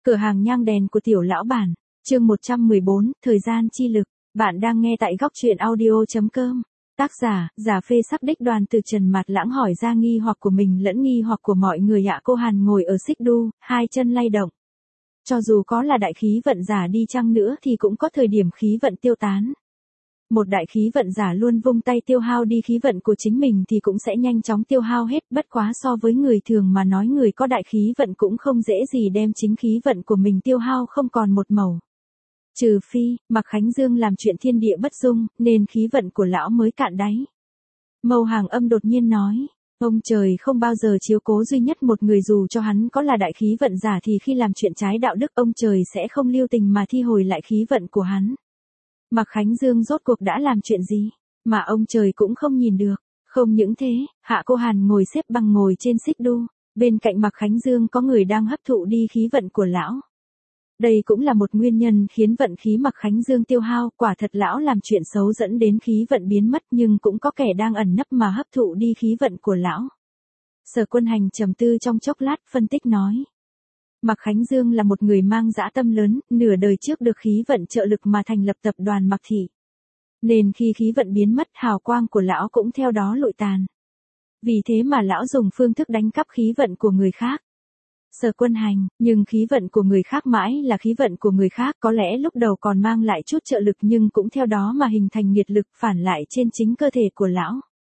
Cửa hàng nhang đèn của tiểu lão bản, chương 114, thời gian chi lực. Bạn đang nghe tại góc truyện audio.com. Tác giả, giả phê sắc đích Đoàn Từ Trần Mạt Lãng hỏi ra nghi hoặc của mình lẫn nghi hoặc của mọi người. Cô Hàn ngồi ở xích đu, hai chân lay động. Cho dù có là đại khí vận giả đi chăng nữa thì cũng có thời điểm khí vận tiêu tán. Một đại khí vận giả luôn vung tay tiêu hao đi khí vận của chính mình thì cũng sẽ nhanh chóng tiêu hao hết, bất quá so với người thường mà nói, người có đại khí vận cũng không dễ gì đem chính khí vận của mình tiêu hao không còn một mẩu. Trừ phi, Mạc Khánh Dương làm chuyện thiên địa bất dung, nên khí vận của lão mới cạn đáy. Mâu Hàng Âm đột nhiên nói, ông trời không bao giờ chiếu cố duy nhất một người, dù cho hắn có là đại khí vận giả thì khi làm chuyện trái đạo đức ông trời sẽ không lưu tình mà thi hồi lại khí vận của hắn. Mạc Khánh Dương rốt cuộc đã làm chuyện gì mà ông trời cũng không nhìn được? Không những thế, Hạ Cô Hàn ngồi xếp bằng ngồi trên xích đu, bên cạnh Mạc Khánh Dương có người đang hấp thụ đi khí vận của lão. Đây cũng là một nguyên nhân khiến vận khí Mạc Khánh Dương tiêu hao, quả thật lão làm chuyện xấu dẫn đến khí vận biến mất, nhưng cũng có kẻ đang ẩn nấp mà hấp thụ đi khí vận của lão. Sở Quân Hành trầm tư trong chốc lát phân tích nói. Mạc Khánh Dương là một người mang dã tâm lớn, nửa đời trước được khí vận trợ lực mà thành lập tập đoàn Mạc Thị. Nên khi khí vận biến mất, hào quang của lão cũng theo đó lụi tàn. Vì thế mà lão dùng phương thức đánh cắp khí vận của người khác. Sở Quân Hành, nhưng khí vận của người khác mãi là khí vận của người khác, có lẽ lúc đầu còn mang lại chút trợ lực nhưng cũng theo đó mà hình thành nghiệt lực phản lại trên chính cơ thể của lão.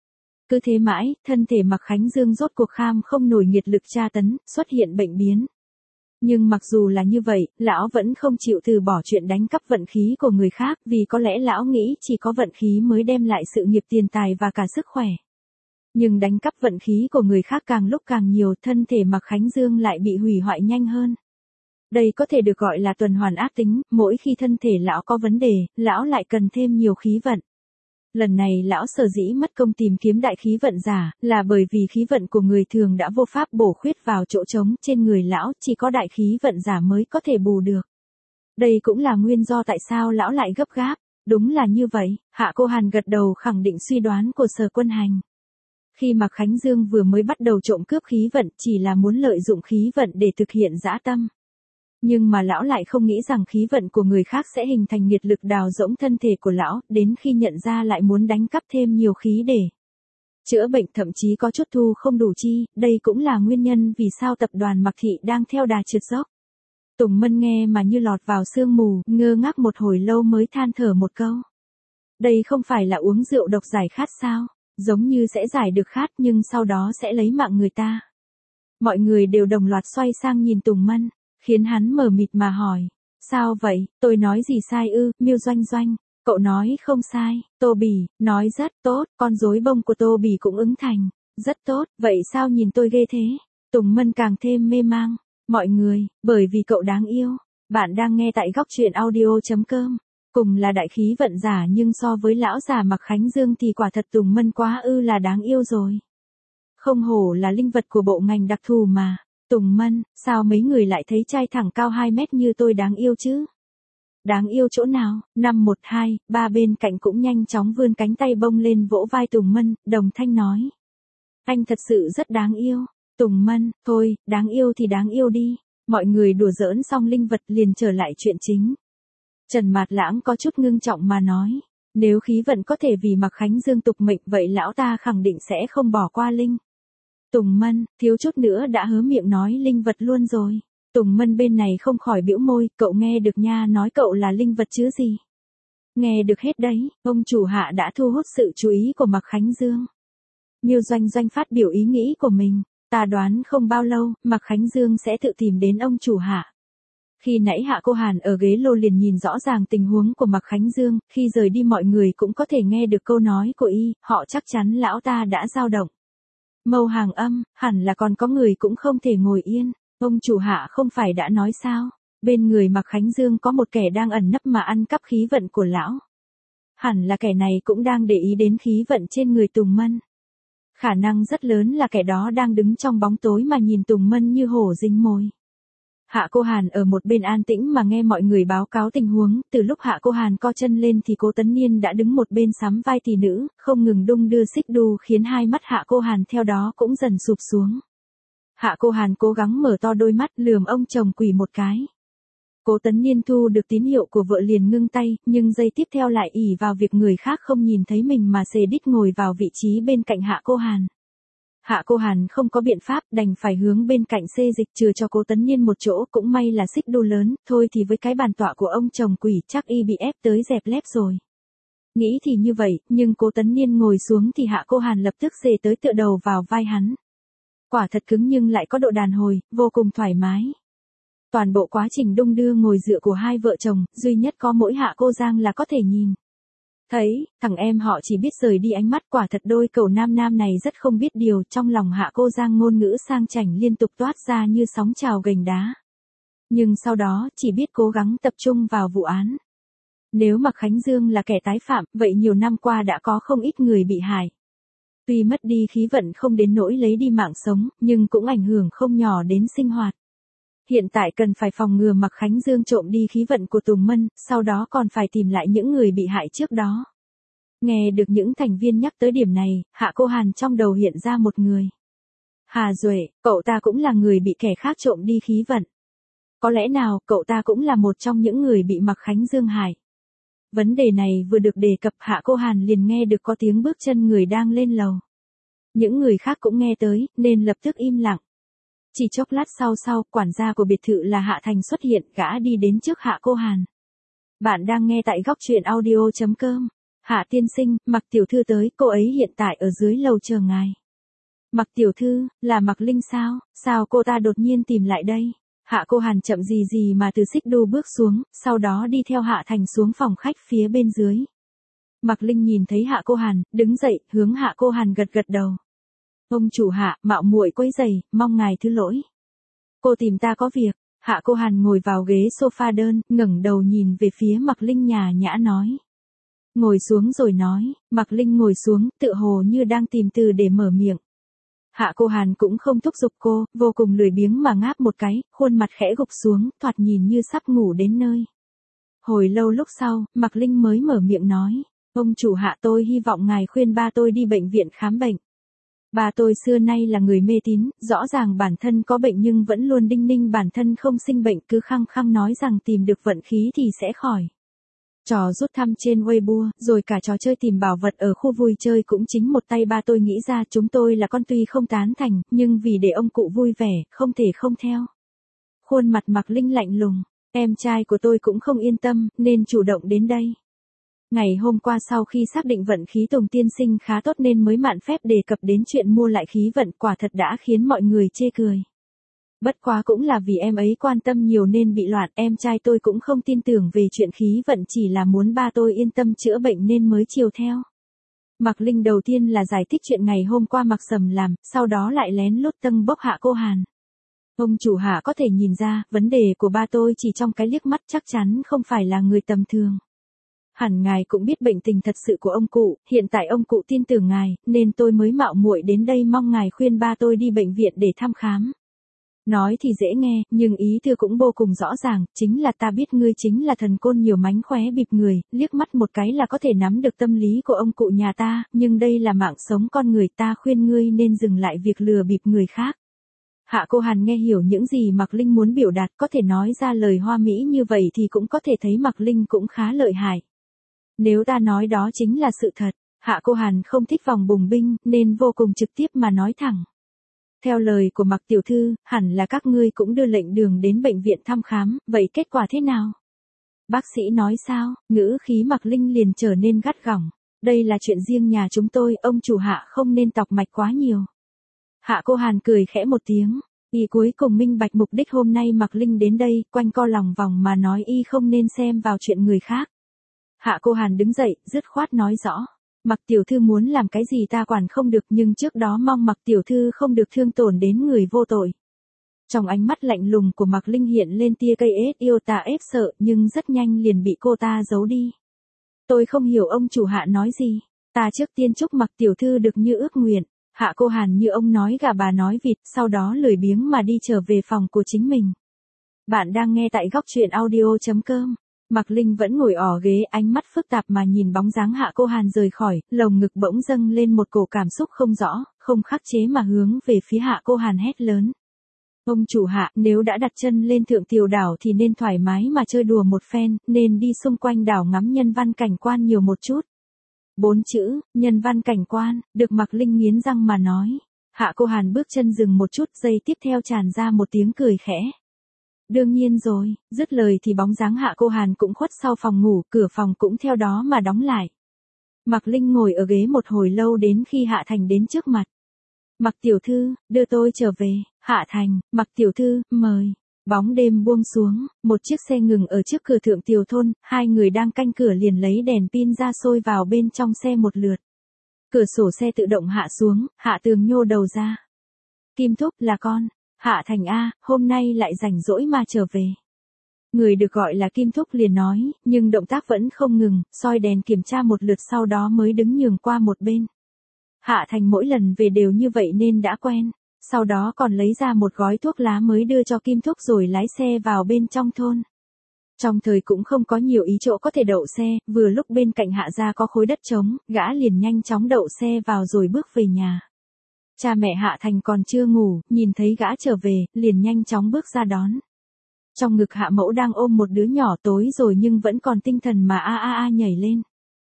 Cứ thế mãi, thân thể Mạc Khánh Dương rốt cuộc kham không nổi nghiệt lực tra tấn, xuất hiện bệnh biến. Nhưng mặc dù là như vậy, lão vẫn không chịu từ bỏ chuyện đánh cắp vận khí của người khác, vì có lẽ lão nghĩ chỉ có vận khí mới đem lại sự nghiệp, tiền tài và cả sức khỏe. Nhưng đánh cắp vận khí của người khác càng lúc càng nhiều, thân thể Mạc Khánh Dương lại bị hủy hoại nhanh hơn. Đây có thể được gọi là tuần hoàn ác tính, mỗi khi thân thể lão có vấn đề, lão lại cần thêm nhiều khí vận. Lần này lão sở dĩ mất công tìm kiếm đại khí vận giả, là bởi vì khí vận của người thường đã vô pháp bổ khuyết vào chỗ trống trên người lão, chỉ có đại khí vận giả mới có thể bù được. Đây cũng là nguyên do tại sao lão lại gấp gáp. Đúng là như vậy, Hạ Cô Hàn gật đầu khẳng định suy đoán của Sở Quân Hành. Khi Mạc Khánh Dương vừa mới bắt đầu trộm cướp khí vận chỉ là muốn lợi dụng khí vận để thực hiện dã tâm. Nhưng mà lão lại không nghĩ rằng khí vận của người khác sẽ hình thành nghiệt lực đào rỗng thân thể của lão, đến khi nhận ra lại muốn đánh cắp thêm nhiều khí để chữa bệnh, thậm chí có chút thu không đủ chi, đây cũng là nguyên nhân vì sao tập đoàn Mạc Thị đang theo đà trượt dốc. Tùng Mân nghe mà như lọt vào sương mù, ngơ ngác một hồi lâu mới than thở một câu. Đây không phải là uống rượu độc giải khát sao? Giống như sẽ giải được khát nhưng sau đó sẽ lấy mạng người ta. Mọi người đều đồng loạt xoay sang nhìn Tùng Mân, khiến hắn mờ mịt mà hỏi. Sao vậy, tôi nói gì sai ư? Miêu Doanh Doanh, cậu nói không sai. Tô Bỉ, nói rất tốt, con rối bông của Tô Bỉ cũng ứng thành. Rất tốt, vậy sao nhìn tôi ghê thế? Tùng Mân càng thêm mê mang. Mọi người, bởi vì cậu đáng yêu. Bạn đang nghe tại góc truyện audio.com. Cùng là đại khí vận giả nhưng so với lão già Mạc Khánh Dương thì quả thật Tùng Mân quá ư là đáng yêu rồi. Không hổ là linh vật của bộ ngành đặc thù mà. Tùng Mân, sao mấy người lại thấy trai thẳng cao 2 mét như tôi đáng yêu chứ? Đáng yêu chỗ nào? 5 1 2, ba bên cạnh cũng nhanh chóng vươn cánh tay bông lên vỗ vai Tùng Mân, đồng thanh nói. Anh thật sự rất đáng yêu. Tùng Mân, thôi, đáng yêu thì đáng yêu đi. Mọi người đùa giỡn xong linh vật liền trở lại chuyện chính. Trần Mạt Lãng có chút ngưng trọng mà nói, nếu khí vận có thể vì Mạc Khánh Dương tục mệnh vậy lão ta khẳng định sẽ không bỏ qua linh. Tùng Mân, thiếu chút nữa đã hớ miệng nói linh vật luôn rồi. Tùng Mân bên này không khỏi bĩu môi, cậu nghe được nha, nói cậu là linh vật chứ gì. Nghe được hết đấy, ông chủ Hạ đã thu hút sự chú ý của Mạc Khánh Dương. Miêu Doanh Doanh phát biểu ý nghĩ của mình, ta đoán không bao lâu, Mạc Khánh Dương sẽ tự tìm đến ông chủ Hạ. Khi nãy Hạ Cô Hàn ở ghế lô liền nhìn rõ ràng tình huống của Mạc Khánh Dương, khi rời đi mọi người cũng có thể nghe được câu nói của y, họ chắc chắn lão ta đã dao động. Mâu Hàng Âm, hẳn là còn có người cũng không thể ngồi yên, ông chủ Hạ không phải đã nói sao, bên người Mạc Khánh Dương có một kẻ đang ẩn nấp mà ăn cắp khí vận của lão. Hẳn là kẻ này cũng đang để ý đến khí vận trên người Tùng Mân. Khả năng rất lớn là kẻ đó đang đứng trong bóng tối mà nhìn Tùng Mân như hổ dính mồi. Hạ Cô Hàn ở một bên an tĩnh mà nghe mọi người báo cáo tình huống, từ lúc Hạ Cô Hàn co chân lên thì Cố Tấn Niên đã đứng một bên sắm vai tỷ nữ, không ngừng đung đưa xích đu khiến hai mắt Hạ Cô Hàn theo đó cũng dần sụp xuống. Hạ Cô Hàn cố gắng mở to đôi mắt lườm ông chồng quỷ một cái. Cố Tấn Niên thu được tín hiệu của vợ liền ngưng tay, nhưng giây tiếp theo lại ỷ vào việc người khác không nhìn thấy mình mà xề đít ngồi vào vị trí bên cạnh Hạ Cô Hàn. Hạ Cô Hàn không có biện pháp, đành phải hướng bên cạnh xê dịch chừa cho Cố Tấn Niên một chỗ, cũng may là xích đu lớn, thôi thì với cái bàn tọa của ông chồng quỷ chắc y bị ép tới dẹp lép rồi. Nghĩ thì như vậy, nhưng Cố Tấn Niên ngồi xuống thì Hạ Cô Hàn lập tức xề tới tựa đầu vào vai hắn. Quả thật cứng nhưng lại có độ đàn hồi, vô cùng thoải mái. Toàn bộ quá trình đung đưa ngồi dựa của hai vợ chồng, duy nhất có mỗi Hạ Cô Giang là có thể nhìn thấy, thằng em họ chỉ biết rời đi ánh mắt, quả thật đôi cậu nam nam này rất không biết điều, trong lòng Hạ Cô Giang ngôn ngữ sang chảnh liên tục toát ra như sóng trào gành đá. Nhưng sau đó, chỉ biết cố gắng tập trung vào vụ án. Nếu Mạc Khánh Dương là kẻ tái phạm, vậy nhiều năm qua đã có không ít người bị hại. Tuy mất đi khí vận không đến nỗi lấy đi mạng sống, nhưng cũng ảnh hưởng không nhỏ đến sinh hoạt. Hiện tại cần phải phòng ngừa Mạc Khánh Dương trộm đi khí vận của Tùng Mân, sau đó còn phải tìm lại những người bị hại trước đó. Nghe được những thành viên nhắc tới điểm này, Hạ Cô Hàn trong đầu hiện ra một người. Hà Duệ, cậu ta cũng là người bị kẻ khác trộm đi khí vận. Có lẽ nào cậu ta cũng là một trong những người bị Mạc Khánh Dương hại. Vấn đề này vừa được đề cập, Hạ Cô Hàn liền nghe được có tiếng bước chân người đang lên lầu. Những người khác cũng nghe tới, nên lập tức im lặng. Chỉ chốc lát sau, quản gia của biệt thự là Hạ Thành xuất hiện, gã đi đến trước Hạ Cô Hàn. Bạn đang nghe tại góc truyện audio.com. Hạ tiên sinh, Mạc tiểu thư tới, cô ấy hiện tại ở dưới lầu chờ ngài. Mạc tiểu thư, là Mạc Linh sao? Sao cô ta đột nhiên tìm lại đây? Hạ Cô Hàn chậm gì mà từ xích đu bước xuống, sau đó đi theo Hạ Thành xuống phòng khách phía bên dưới. Mạc Linh nhìn thấy Hạ Cô Hàn, đứng dậy, hướng Hạ Cô Hàn gật gật đầu. Ông chủ Hạ, mạo muội quấy rầy, mong ngài thứ lỗi. Cô tìm ta có việc. Hạ Cô Hàn ngồi vào ghế sofa đơn, ngẩng đầu nhìn về phía Mạc Linh nhã nhã nói. Ngồi xuống rồi nói. Mạc Linh ngồi xuống, tựa hồ như đang tìm từ để mở miệng. Hạ Cô Hàn cũng không thúc giục cô, vô cùng lười biếng mà ngáp một cái, khuôn mặt khẽ gục xuống, thoạt nhìn như sắp ngủ đến nơi. Hồi lâu lúc sau, Mạc Linh mới mở miệng nói. Ông chủ Hạ, tôi hy vọng ngài khuyên ba tôi đi bệnh viện khám bệnh. Ba tôi xưa nay là người mê tín, rõ ràng bản thân có bệnh nhưng vẫn luôn đinh ninh bản thân không sinh bệnh, cứ khăng khăng nói rằng tìm được vận khí thì sẽ khỏi. Trò rút thăm trên Weibo, rồi cả trò chơi tìm bảo vật ở khu vui chơi cũng chính một tay ba tôi nghĩ ra. Chúng tôi là con tuy không tán thành, nhưng vì để ông cụ vui vẻ, không thể không theo. Khuôn mặt Mạc Linh lạnh lùng, em trai của tôi cũng không yên tâm, nên chủ động đến đây. Ngày hôm qua sau khi xác định vận khí Tùng tiên sinh khá tốt nên mới mạn phép đề cập đến chuyện mua lại khí vận, quả thật đã khiến mọi người chê cười. Bất quá cũng là vì em ấy quan tâm nhiều nên bị loạn, em trai tôi cũng không tin tưởng về chuyện khí vận, chỉ là muốn ba tôi yên tâm chữa bệnh nên mới chiều theo. Mạc Linh đầu tiên là giải thích chuyện ngày hôm qua Mạc Sầm làm, sau đó lại lén lút tâng bốc Hạ Cô Hàn. Ông chủ Hạ có thể nhìn ra, vấn đề của ba tôi chỉ trong cái liếc mắt chắc chắn không phải là người tầm thường. Hẳn ngài cũng biết bệnh tình thật sự của ông cụ, hiện tại ông cụ tin tưởng ngài, nên tôi mới mạo muội đến đây mong ngài khuyên ba tôi đi bệnh viện để thăm khám. Nói thì dễ nghe, nhưng ý thư cũng vô cùng rõ ràng, chính là ta biết ngươi chính là thần côn nhiều mánh khóe bịp người, liếc mắt một cái là có thể nắm được tâm lý của ông cụ nhà ta, nhưng đây là mạng sống con người, ta khuyên ngươi nên dừng lại việc lừa bịp người khác. Hạ Cô Hàn nghe hiểu những gì Mạc Linh muốn biểu đạt, có thể nói ra lời hoa mỹ như vậy thì cũng có thể thấy Mạc Linh cũng khá lợi hại. Nếu ta nói đó chính là sự thật, Hạ Cô Hàn không thích vòng bùng binh, nên vô cùng trực tiếp mà nói thẳng. Theo lời của Mạc tiểu thư, hẳn là các ngươi cũng đưa lệnh đường đến bệnh viện thăm khám, vậy kết quả thế nào? Bác sĩ nói sao? Ngữ khí Mạc Linh liền trở nên gắt gỏng. Đây là chuyện riêng nhà chúng tôi, ông chủ Hạ không nên tọc mạch quá nhiều. Hạ Cô Hàn cười khẽ một tiếng. Y cuối cùng minh bạch mục đích hôm nay Mạc Linh đến đây, quanh co lòng vòng mà nói y không nên xem vào chuyện người khác. Hạ Cô Hàn đứng dậy, dứt khoát nói rõ. Mạc tiểu thư muốn làm cái gì ta quản không được, nhưng trước đó mong Mạc tiểu thư không được thương tổn đến người vô tội. Trong ánh mắt lạnh lùng của Mạc Linh hiện lên tia cây ết yêu tà ép sợ, nhưng rất nhanh liền bị cô ta giấu đi. Tôi không hiểu ông chủ Hạ nói gì. Ta trước tiên chúc Mạc tiểu thư được như ước nguyện. Hạ Cô Hàn như ông nói gà bà nói vịt, sau đó lười biếng mà đi trở về phòng của chính mình. Bạn đang nghe tại góc truyện audio.com. Mạc Linh vẫn ngồi ỏ ghế, ánh mắt phức tạp mà nhìn bóng dáng Hạ Cô Hàn rời khỏi, lồng ngực bỗng dâng lên một cổ cảm xúc không rõ, không khắc chế mà hướng về phía Hạ Cô Hàn hét lớn. Ông chủ Hạ, nếu đã đặt chân lên Thượng Tiểu đảo thì nên thoải mái mà chơi đùa một phen, nên đi xung quanh đảo ngắm nhân văn cảnh quan nhiều một chút. 4 chữ, nhân văn cảnh quan, được Mạc Linh nghiến răng mà nói. Hạ Cô Hàn bước chân dừng một chút, giây tiếp theo tràn ra một tiếng cười khẽ. Đương nhiên rồi, dứt lời thì bóng dáng Hạ Cô Hàn cũng khuất sau phòng ngủ, cửa phòng cũng theo đó mà đóng lại. Mạc Linh ngồi ở ghế một hồi lâu đến khi Hạ Thành đến trước mặt. Mạc tiểu thư, đưa tôi trở về. Hạ Thành, Mạc tiểu thư, mời. Bóng đêm buông xuống, một chiếc xe ngừng ở trước cửa Thượng Tiểu thôn, hai người đang canh cửa liền lấy đèn pin ra sôi vào bên trong xe một lượt. Cửa sổ xe tự động hạ xuống, Hạ Tường nhô đầu ra. Kim Thúc, là con. Hạ Thành a, hôm nay lại rảnh rỗi mà trở về. Người được gọi là Kim Thúc liền nói, nhưng động tác vẫn không ngừng, soi đèn kiểm tra một lượt sau đó mới đứng nhường qua một bên. Hạ Thành mỗi lần về đều như vậy nên đã quen, sau đó còn lấy ra một gói thuốc lá mới đưa cho Kim Thúc rồi lái xe vào bên trong thôn. Trong thời cũng không có nhiều ý chỗ có thể đậu xe, vừa lúc bên cạnh Hạ gia có khối đất trống, gã liền nhanh chóng đậu xe vào rồi bước về nhà. Cha mẹ Hạ Thành còn chưa ngủ, nhìn thấy gã trở về, liền nhanh chóng bước ra đón. Trong ngực Hạ Mẫu đang ôm một đứa nhỏ tối rồi nhưng vẫn còn tinh thần mà nhảy lên.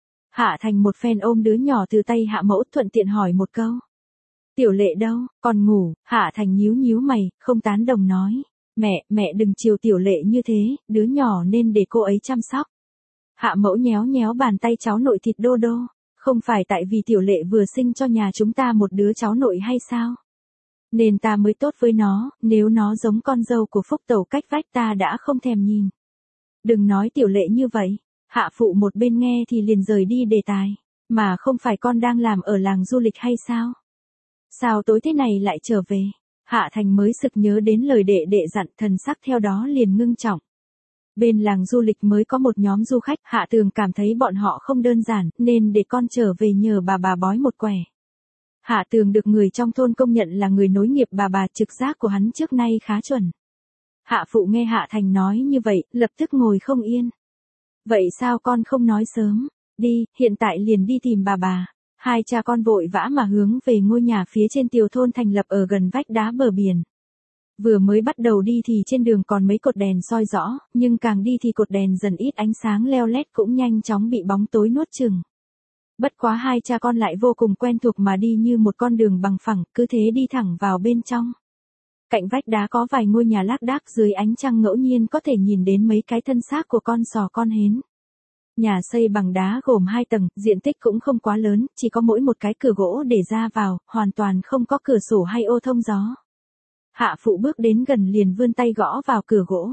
Hạ Thành một phen ôm đứa nhỏ từ tay Hạ Mẫu thuận tiện hỏi một câu. Tiểu Lệ đâu, còn ngủ? Hạ Thành nhíu nhíu mày, không tán đồng nói. Mẹ đừng chiều Tiểu Lệ như thế, đứa nhỏ nên để cô ấy chăm sóc. Hạ Mẫu nhéo nhéo bàn tay cháu nội thịt đô đô. Không phải tại vì Tiểu Lệ vừa sinh cho nhà chúng ta một đứa cháu nội hay sao? Nên ta mới tốt với nó, nếu nó giống con dâu của Phúc Tẩu cách vách ta đã không thèm nhìn. Đừng nói Tiểu Lệ như vậy. Hạ Phụ một bên nghe thì liền rời đi đề tài. Mà không phải con đang làm ở làng du lịch hay sao? Sao tối thế này lại trở về? Hạ Thành mới sực nhớ đến lời đệ đệ dặn, thần sắc theo đó liền ngưng trọng. Bên làng du lịch mới có một nhóm du khách, Hạ Tường cảm thấy bọn họ không đơn giản, nên để con trở về nhờ bà bói một quẻ. Hạ Tường được người trong thôn công nhận là người nối nghiệp bà, trực giác của hắn trước nay khá chuẩn. Hạ Phụ nghe Hạ Thành nói như vậy, lập tức ngồi không yên. Vậy sao con không nói sớm? Đi, hiện tại liền đi tìm bà. Hai cha con vội vã mà hướng về ngôi nhà phía trên Tiểu thôn thành lập ở gần vách đá bờ biển. Vừa mới bắt đầu đi thì trên đường còn mấy cột đèn soi rõ, nhưng càng đi thì cột đèn dần ít ánh sáng leo lét cũng nhanh chóng bị bóng tối nuốt chửng. Bất quá hai cha con lại vô cùng quen thuộc mà đi như một con đường bằng phẳng, cứ thế đi thẳng vào bên trong. Cạnh vách đá có vài ngôi nhà lác đác, dưới ánh trăng ngẫu nhiên có thể nhìn đến mấy cái thân xác của con sò con hến. Nhà xây bằng đá gồm 2 tầng, diện tích cũng không quá lớn, chỉ có mỗi một cái cửa gỗ để ra vào, hoàn toàn không có cửa sổ hay ô thông gió. Hạ Phụ bước đến gần liền vươn tay gõ vào cửa gỗ.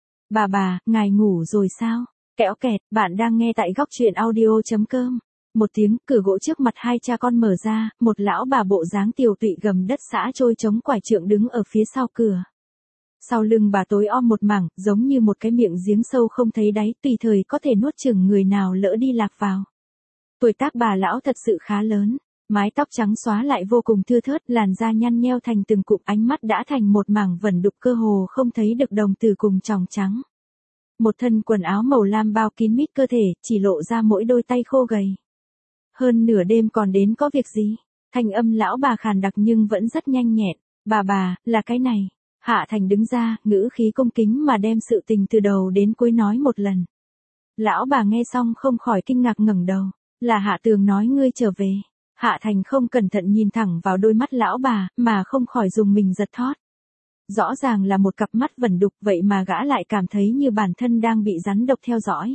Bà, ngài ngủ rồi sao? Kẽo kẹt, bạn đang nghe tại góc truyện audio.com. Một tiếng, cửa gỗ trước mặt hai cha con mở ra, một lão bà bộ dáng tiều tụy gầm đất xã trôi chống quải trượng đứng ở phía sau cửa. Sau lưng bà tối om một mảng, giống như một cái miệng giếng sâu không thấy đáy, tùy thời có thể nuốt chửng người nào lỡ đi lạc vào. Tuổi tác bà lão thật sự khá lớn, mái tóc trắng xóa lại vô cùng thưa thớt, làn da nhăn nheo thành từng cụm, ánh mắt đã thành một mảng vẩn đục cơ hồ không thấy được đồng tử cùng tròng trắng. Một thân quần áo màu lam bao kín mít cơ thể, chỉ lộ ra mỗi đôi tay khô gầy. Hơn nửa đêm còn đến có việc gì? Thanh âm lão bà khàn đặc nhưng vẫn rất nhanh nhẹn. Bà, là cái này. Hạ Thành đứng ra, ngữ khí cung kính mà đem sự tình từ đầu đến cuối nói một lần. Lão bà nghe xong không khỏi kinh ngạc ngẩng đầu. Là Hạ Tường nói ngươi trở về. Hạ Thành không cẩn thận nhìn thẳng vào đôi mắt lão bà, mà không khỏi dùng mình giật thót. Rõ ràng là một cặp mắt vẩn đục, vậy mà gã lại cảm thấy như bản thân đang bị rắn độc theo dõi.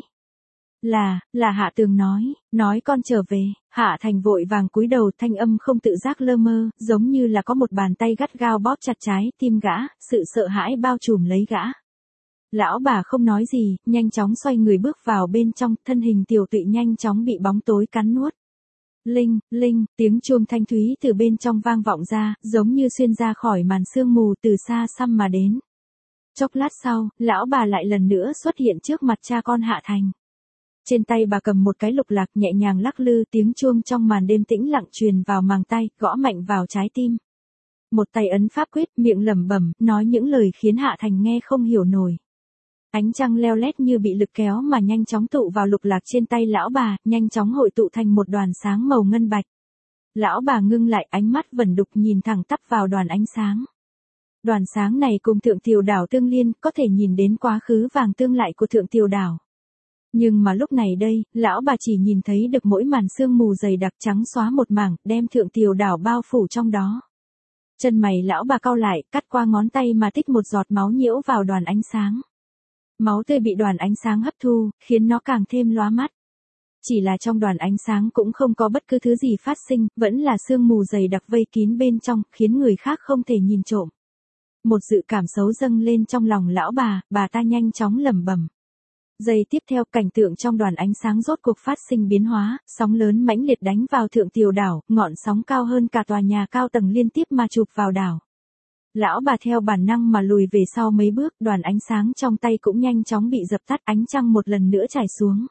Là Hạ Tường nói con trở về. Hạ Thành vội vàng cúi đầu, thanh âm không tự giác lơ mơ, giống như là có một bàn tay gắt gao bóp chặt trái tim gã, sự sợ hãi bao trùm lấy gã. Lão bà không nói gì, nhanh chóng xoay người bước vào bên trong, thân hình tiều tụy nhanh chóng bị bóng tối cắn nuốt. Linh, tiếng chuông thanh thúy từ bên trong vang vọng ra, giống như xuyên ra khỏi màn sương mù từ xa xăm mà đến. Chốc lát sau, lão bà lại lần nữa xuất hiện trước mặt cha con Hạ Thành. Trên tay bà cầm một cái lục lạc nhẹ nhàng lắc lư, tiếng chuông trong màn đêm tĩnh lặng truyền vào màng tai, gõ mạnh vào trái tim. Một tay ấn pháp quyết, miệng lẩm bẩm, nói những lời khiến Hạ Thành nghe không hiểu nổi. Ánh trăng leo lét như bị lực kéo mà nhanh chóng tụ vào lục lạc trên tay lão bà, nhanh chóng hội tụ thành một đoàn sáng màu ngân bạch. Lão bà ngưng lại, ánh mắt vẩn đục nhìn thẳng tắp vào đoàn ánh sáng. Đoàn sáng này cùng Thượng Tiểu Đảo tương liên, có thể nhìn đến quá khứ vàng tương lại của Thượng Tiểu Đảo. Nhưng mà lúc này đây, lão bà chỉ nhìn thấy được mỗi màn sương mù dày đặc trắng xóa một mảng, đem Thượng Tiểu Đảo bao phủ trong đó. Chân mày lão bà cau lại, cắt qua ngón tay mà tích một giọt máu nhiễu vào đoàn ánh sáng. Máu tươi bị đoàn ánh sáng hấp thu, khiến nó càng thêm lóa mắt. Chỉ là trong đoàn ánh sáng cũng không có bất cứ thứ gì phát sinh, vẫn là sương mù dày đặc vây kín bên trong, khiến người khác không thể nhìn trộm. Một dự cảm xấu dâng lên trong lòng lão bà ta nhanh chóng lẩm bẩm. Giây tiếp theo, cảnh tượng trong đoàn ánh sáng rốt cuộc phát sinh biến hóa, sóng lớn mãnh liệt đánh vào Thượng Tiểu Đảo, ngọn sóng cao hơn cả tòa nhà cao tầng liên tiếp mà chụp vào đảo. Lão bà theo bản năng mà lùi về sau mấy bước, đoàn ánh sáng trong tay cũng nhanh chóng bị dập tắt, ánh trăng một lần nữa trải xuống.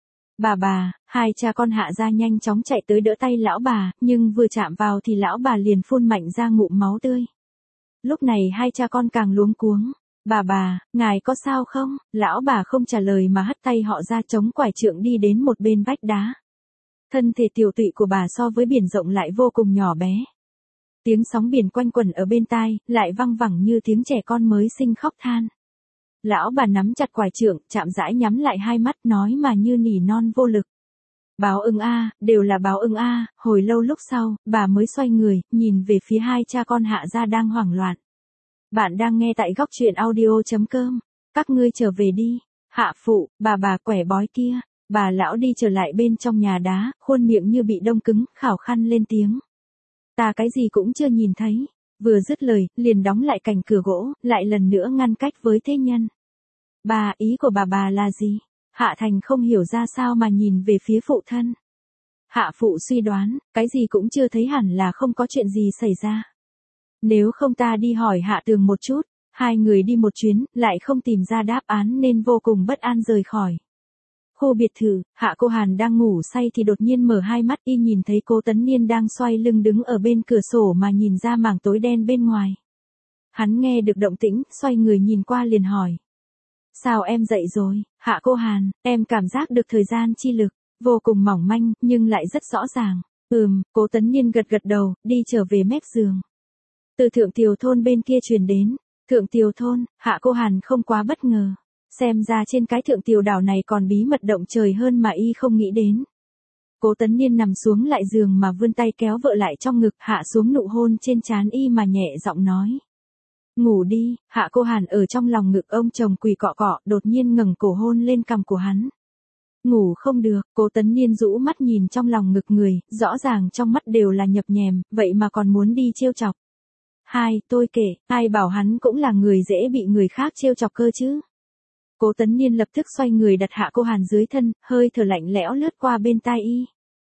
Bà, hai cha con Hạ Gia nhanh chóng chạy tới đỡ tay lão bà, nhưng vừa chạm vào thì lão bà liền phun mạnh ra ngụm máu tươi. Lúc này hai cha con càng luống cuống. Bà, ngài có sao không? Lão bà không trả lời mà hất tay họ ra, chống quải trượng đi đến một bên vách đá. Thân thể tiểu tụy của bà so với biển rộng lại vô cùng nhỏ bé. Tiếng sóng biển quanh quẩn ở bên tai, lại văng vẳng như tiếng trẻ con mới sinh khóc than. Lão bà nắm chặt quải trượng, chạm rãi nhắm lại hai mắt, nói mà như nỉ non vô lực. Báo ưng a, đều là báo ưng a. Hồi lâu lúc sau, bà mới xoay người, nhìn về phía hai cha con Hạ Gia đang hoảng loạn. Bạn đang nghe tại góc truyện audio.com. Các ngươi trở về đi. Hạ phụ, bà quẻ bói kia. Bà lão đi trở lại bên trong nhà đá, khuôn miệng như bị đông cứng, khảo khăn lên tiếng. Ta cái gì cũng chưa nhìn thấy. Vừa dứt lời, liền đóng lại cành cửa gỗ, lại lần nữa ngăn cách với thế nhân. Ý của bà là gì? Hạ Thành không hiểu ra sao mà nhìn về phía phụ thân. Hạ phụ suy đoán, cái gì cũng chưa thấy, hẳn là không có chuyện gì xảy ra. Nếu không ta đi hỏi Hạ Tường một chút. Hai người đi một chuyến, lại không tìm ra đáp án nên vô cùng bất an rời khỏi. Khu biệt thự, Hạ Cô Hàn đang ngủ say thì đột nhiên mở hai mắt, y nhìn thấy Cố Tấn Niên đang xoay lưng đứng ở bên cửa sổ mà nhìn ra mảng tối đen bên ngoài. Hắn nghe được động tĩnh, xoay người nhìn qua liền hỏi. Sao em dậy rồi? Hạ Cô Hàn, em cảm giác được thời gian chi lực, vô cùng mỏng manh, nhưng lại rất rõ ràng. Cố Tấn Niên gật đầu, đi trở về mép giường. Từ Thượng Tiểu thôn bên kia truyền đến. Thượng Tiểu thôn, Hạ Cô Hàn không quá bất ngờ. Xem ra trên cái Thượng Tiểu đảo này còn bí mật động trời hơn mà y không nghĩ đến. Cố Tấn Niên nằm xuống lại giường mà vươn tay kéo vợ lại trong ngực, hạ xuống nụ hôn trên trán y mà nhẹ giọng nói. Ngủ đi. Hạ Cô Hàn ở trong lòng ngực ông chồng quỳ cọ cọ, đột nhiên ngẩng cổ hôn lên cằm của hắn. Ngủ không được. Cố Tấn Niên rũ mắt nhìn trong lòng ngực người, rõ ràng trong mắt đều là nhập nhèm, vậy mà còn muốn đi trêu chọc. Tôi kể, ai bảo hắn cũng là người dễ bị người khác trêu chọc cơ chứ. Cố Tấn Niên lập tức xoay người đặt Hạ Cô Hàn dưới thân, hơi thở lạnh lẽo lướt qua bên tai y.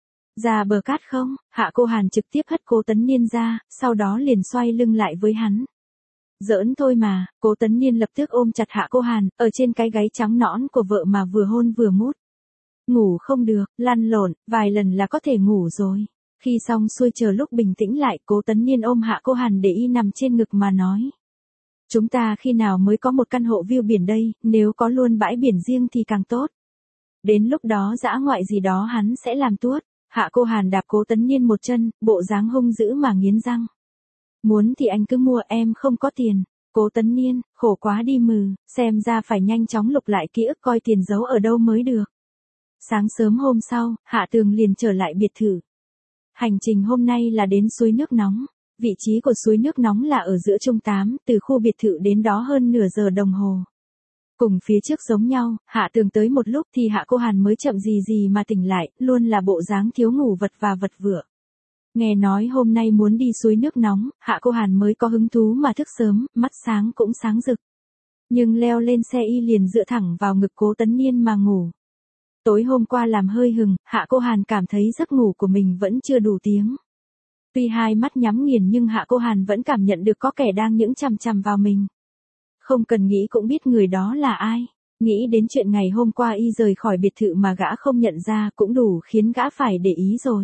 Ra bờ cát không? Hạ Cô Hàn trực tiếp hất Cố Tấn Niên ra, sau đó liền xoay lưng lại với hắn. Giỡn thôi mà. Cố Tấn Niên lập tức ôm chặt Hạ Cô Hàn, ở trên cái gáy trắng nõn của vợ mà vừa hôn vừa mút. Ngủ không được, lăn lộn, vài lần là có thể ngủ rồi. Khi xong xuôi chờ lúc bình tĩnh lại, Cố Tấn Niên ôm Hạ Cô Hàn để y nằm trên ngực mà nói. Chúng ta khi nào mới có một căn hộ view biển đây, nếu có luôn bãi biển riêng thì càng tốt. Đến lúc đó dã ngoại gì đó hắn sẽ làm tuốt. Hạ Cô Hàn đạp Cố Tấn Niên một chân, bộ dáng hung dữ mà nghiến răng. Muốn thì anh cứ mua, em không có tiền. Cố Tấn Niên, khổ quá đi mừ, xem ra phải nhanh chóng lục lại ký ức coi tiền giấu ở đâu mới được. Sáng sớm hôm sau, Hạ Tường liền trở lại biệt thự. Hành trình hôm nay là đến suối nước nóng. Vị trí của suối nước nóng là ở giữa Trung Tám, từ khu biệt thự đến đó hơn nửa giờ đồng hồ. Cùng phía trước giống nhau, Hạ Tường tới một lúc thì Hạ Cô Hàn mới chậm gì mà tỉnh lại, luôn là bộ dáng thiếu ngủ vật và vật vựa. Nghe nói hôm nay muốn đi suối nước nóng, Hạ Cô Hàn mới có hứng thú mà thức sớm, mắt sáng cũng sáng rực. Nhưng leo lên xe y liền dựa thẳng vào ngực Cố Tấn Niên mà ngủ. Tối hôm qua làm hơi hừng, Hạ Cô Hàn cảm thấy giấc ngủ của mình vẫn chưa đủ tiếng. Tuy hai mắt nhắm nghiền nhưng Hạ Cô Hàn vẫn cảm nhận được có kẻ đang những chằm chằm vào mình. Không cần nghĩ cũng biết người đó là ai. Nghĩ đến chuyện ngày hôm qua y rời khỏi biệt thự mà gã không nhận ra cũng đủ khiến gã phải để ý rồi.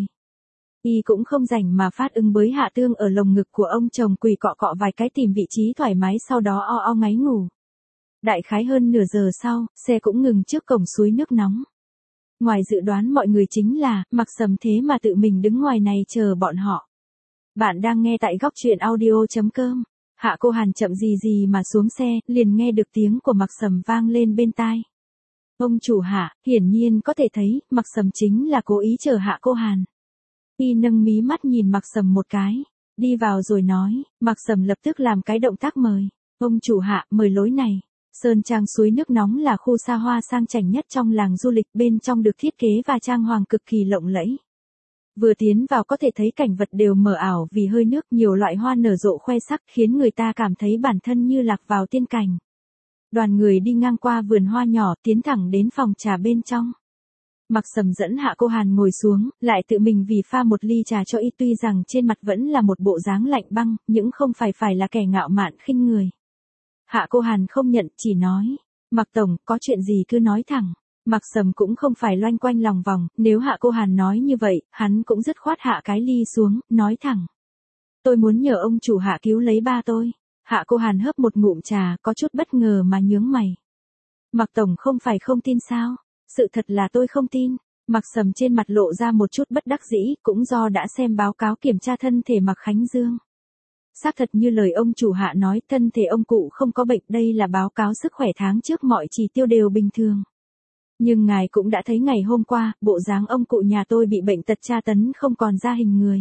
Y cũng không rảnh mà phát ứng với Hạ Tương ở lồng ngực của ông chồng quỳ cọ cọ vài cái tìm vị trí thoải mái, sau đó o ngáy ngủ. Đại khái hơn nửa giờ sau, xe cũng ngừng trước cổng suối nước nóng. Ngoài dự đoán mọi người chính là, Mặc Sầm thế mà tự mình đứng ngoài này chờ bọn họ. Bạn đang nghe tại góc truyện audio.com. Hạ Cô Hàn chậm gì gì mà xuống xe, liền nghe được tiếng của Mạc Sầm vang lên bên tai. Ông chủ Hạ, hiển nhiên có thể thấy, Mạc Sầm chính là cố ý chờ Hạ Cô Hàn. Y nâng mí mắt nhìn Mạc Sầm một cái, đi vào rồi nói, Mạc Sầm lập tức làm cái động tác mời. Ông chủ Hạ, mời lối này. Sơn Trang suối nước nóng là khu xa hoa sang chảnh nhất trong làng du lịch, bên trong được thiết kế và trang hoàng cực kỳ lộng lẫy. Vừa tiến vào có thể thấy cảnh vật đều mờ ảo vì hơi nước, nhiều loại hoa nở rộ khoe sắc khiến người ta cảm thấy bản thân như lạc vào tiên cảnh. Đoàn người đi ngang qua vườn hoa nhỏ, tiến thẳng đến phòng trà bên trong. Mạc Sầm dẫn Hạ Cô Hàn ngồi xuống, lại tự mình vì pha một ly trà cho y, tuy rằng trên mặt vẫn là một bộ dáng lạnh băng, nhưng không phải là kẻ ngạo mạn khinh người. Hạ Cô Hàn không nhận, chỉ nói, Mạc Tổng, có chuyện gì cứ nói thẳng. Mạc Sầm cũng không phải loanh quanh lòng vòng, nếu Hạ Cô Hàn nói như vậy, hắn cũng dứt khoát hạ cái ly xuống, nói thẳng. Tôi muốn nhờ ông chủ Hạ cứu lấy ba tôi. Hạ Cô Hàn hớp một ngụm trà, có chút bất ngờ mà nhướng mày. Mạc Tổng không phải không tin sao? Sự thật là tôi không tin. Mạc Sầm trên mặt lộ ra một chút bất đắc dĩ, cũng do đã xem báo cáo kiểm tra thân thể Mạc Khánh Dương. Xác thật như lời ông chủ Hạ nói, thân thể ông cụ không có bệnh, đây là báo cáo sức khỏe tháng trước, mọi chỉ tiêu đều bình thường. Nhưng ngài cũng đã thấy ngày hôm qua, bộ dáng ông cụ nhà tôi bị bệnh tật tra tấn không còn ra hình người.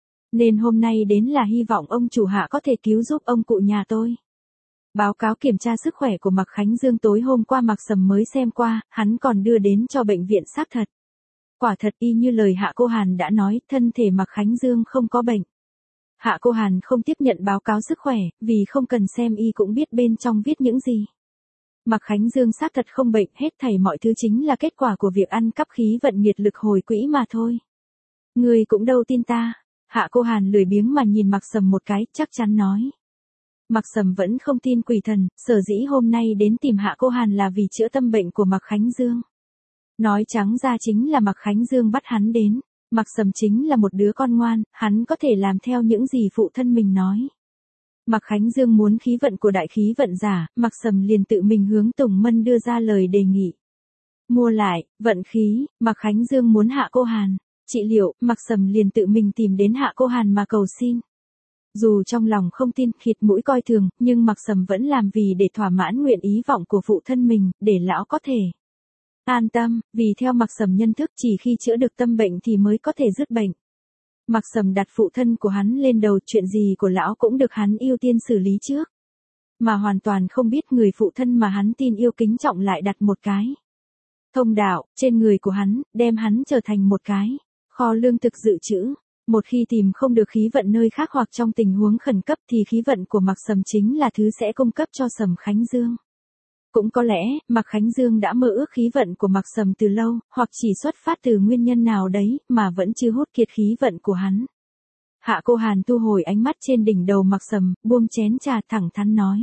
Nên hôm nay đến là hy vọng ông chủ Hạ có thể cứu giúp ông cụ nhà tôi. Báo cáo kiểm tra sức khỏe của Mạc Khánh Dương tối hôm qua Mạc Sầm mới xem qua, hắn còn đưa đến cho bệnh viện xác thật. Quả thật y như lời Hạ Cô Hàn đã nói, thân thể Mạc Khánh Dương không có bệnh. Hạ Cô Hàn không tiếp nhận báo cáo sức khỏe, vì không cần xem y cũng biết bên trong viết những gì. Mạc Khánh Dương xác thật không bệnh, hết thảy mọi thứ chính là kết quả của việc ăn cắp khí vận nghiệt lực hồi quỹ mà thôi. Người cũng đâu tin ta. Hạ Cô Hàn lười biếng mà nhìn Mạc Sầm một cái, chắc chắn nói. Mạc Sầm vẫn không tin quỷ thần, sở dĩ hôm nay đến tìm Hạ Cô Hàn là vì chữa tâm bệnh của Mạc Khánh Dương. Nói trắng ra chính là Mạc Khánh Dương bắt hắn đến. Mạc Sầm chính là một đứa con ngoan, hắn có thể làm theo những gì phụ thân mình nói. Mạc Khánh Dương muốn khí vận của đại khí vận giả, Mạc Sầm liền tự mình hướng Tùng Mân đưa ra lời đề nghị. Mua lại, vận khí, Mạc Khánh Dương muốn Hạ Cô Hàn. Trị liệu, Mạc Sầm liền tự mình tìm đến Hạ Cô Hàn mà cầu xin. Dù trong lòng không tin, khịt mũi coi thường, nhưng Mạc Sầm vẫn làm vì để thỏa mãn nguyện ý vọng của phụ thân mình, để lão có thể an tâm, vì theo Mạc Sầm nhân thức chỉ khi chữa được tâm bệnh thì mới có thể dứt bệnh. Mạc Sầm đặt phụ thân của hắn lên đầu, chuyện gì của lão cũng được hắn ưu tiên xử lý trước. Mà hoàn toàn không biết người phụ thân mà hắn tin yêu kính trọng lại đặt một cái thông đạo trên người của hắn, đem hắn trở thành một cái kho lương thực dự trữ. Một khi tìm không được khí vận nơi khác hoặc trong tình huống khẩn cấp thì khí vận của Mạc Sầm chính là thứ sẽ cung cấp cho Sầm Khánh Dương. Cũng có lẽ, Mạc Khánh Dương đã mơ ước khí vận của Mạc Sầm từ lâu, hoặc chỉ xuất phát từ nguyên nhân nào đấy, mà vẫn chưa hút kiệt khí vận của hắn. Hạ Cô Hàn thu hồi ánh mắt trên đỉnh đầu Mạc Sầm, buông chén trà thẳng thắn nói.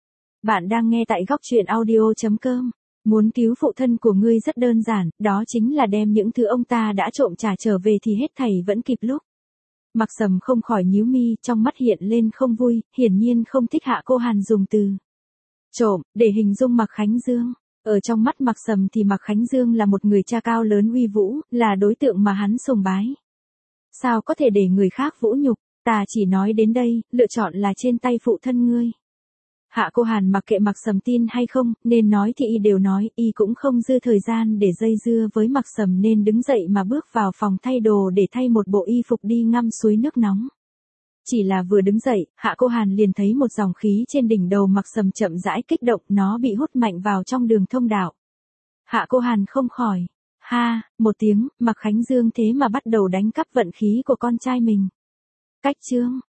Bạn đang nghe tại góc truyện audio.com. Muốn cứu phụ thân của ngươi rất đơn giản, đó chính là đem những thứ ông ta đã trộm trả trở về thì hết thảy vẫn kịp lúc. Mạc Sầm không khỏi nhíu mi, trong mắt hiện lên không vui, hiển nhiên không thích Hạ Cô Hàn dùng từ trộm để hình dung Mạc Khánh Dương. Ở trong mắt Mạc Sầm thì Mạc Khánh Dương là một người cha cao lớn uy vũ, là đối tượng mà hắn sùng bái. Sao có thể để người khác vũ nhục, ta chỉ nói đến đây, lựa chọn là trên tay phụ thân ngươi. Hạ Cô Hàn mặc kệ Mạc Sầm tin hay không, nên nói thì y đều nói, y cũng không dư thời gian để dây dưa với Mạc Sầm nên đứng dậy mà bước vào phòng thay đồ để thay một bộ y phục đi ngâm suối nước nóng. Chỉ là vừa đứng dậy, Hạ Cô Hàn liền thấy một dòng khí trên đỉnh đầu Mạc Sầm chậm rãi kích động, nó bị hút mạnh vào trong đường thông đạo. Hạ Cô Hàn không khỏi ha một tiếng, Mạc Khánh Dương thế mà bắt đầu đánh cắp vận khí của con trai mình. Cách chương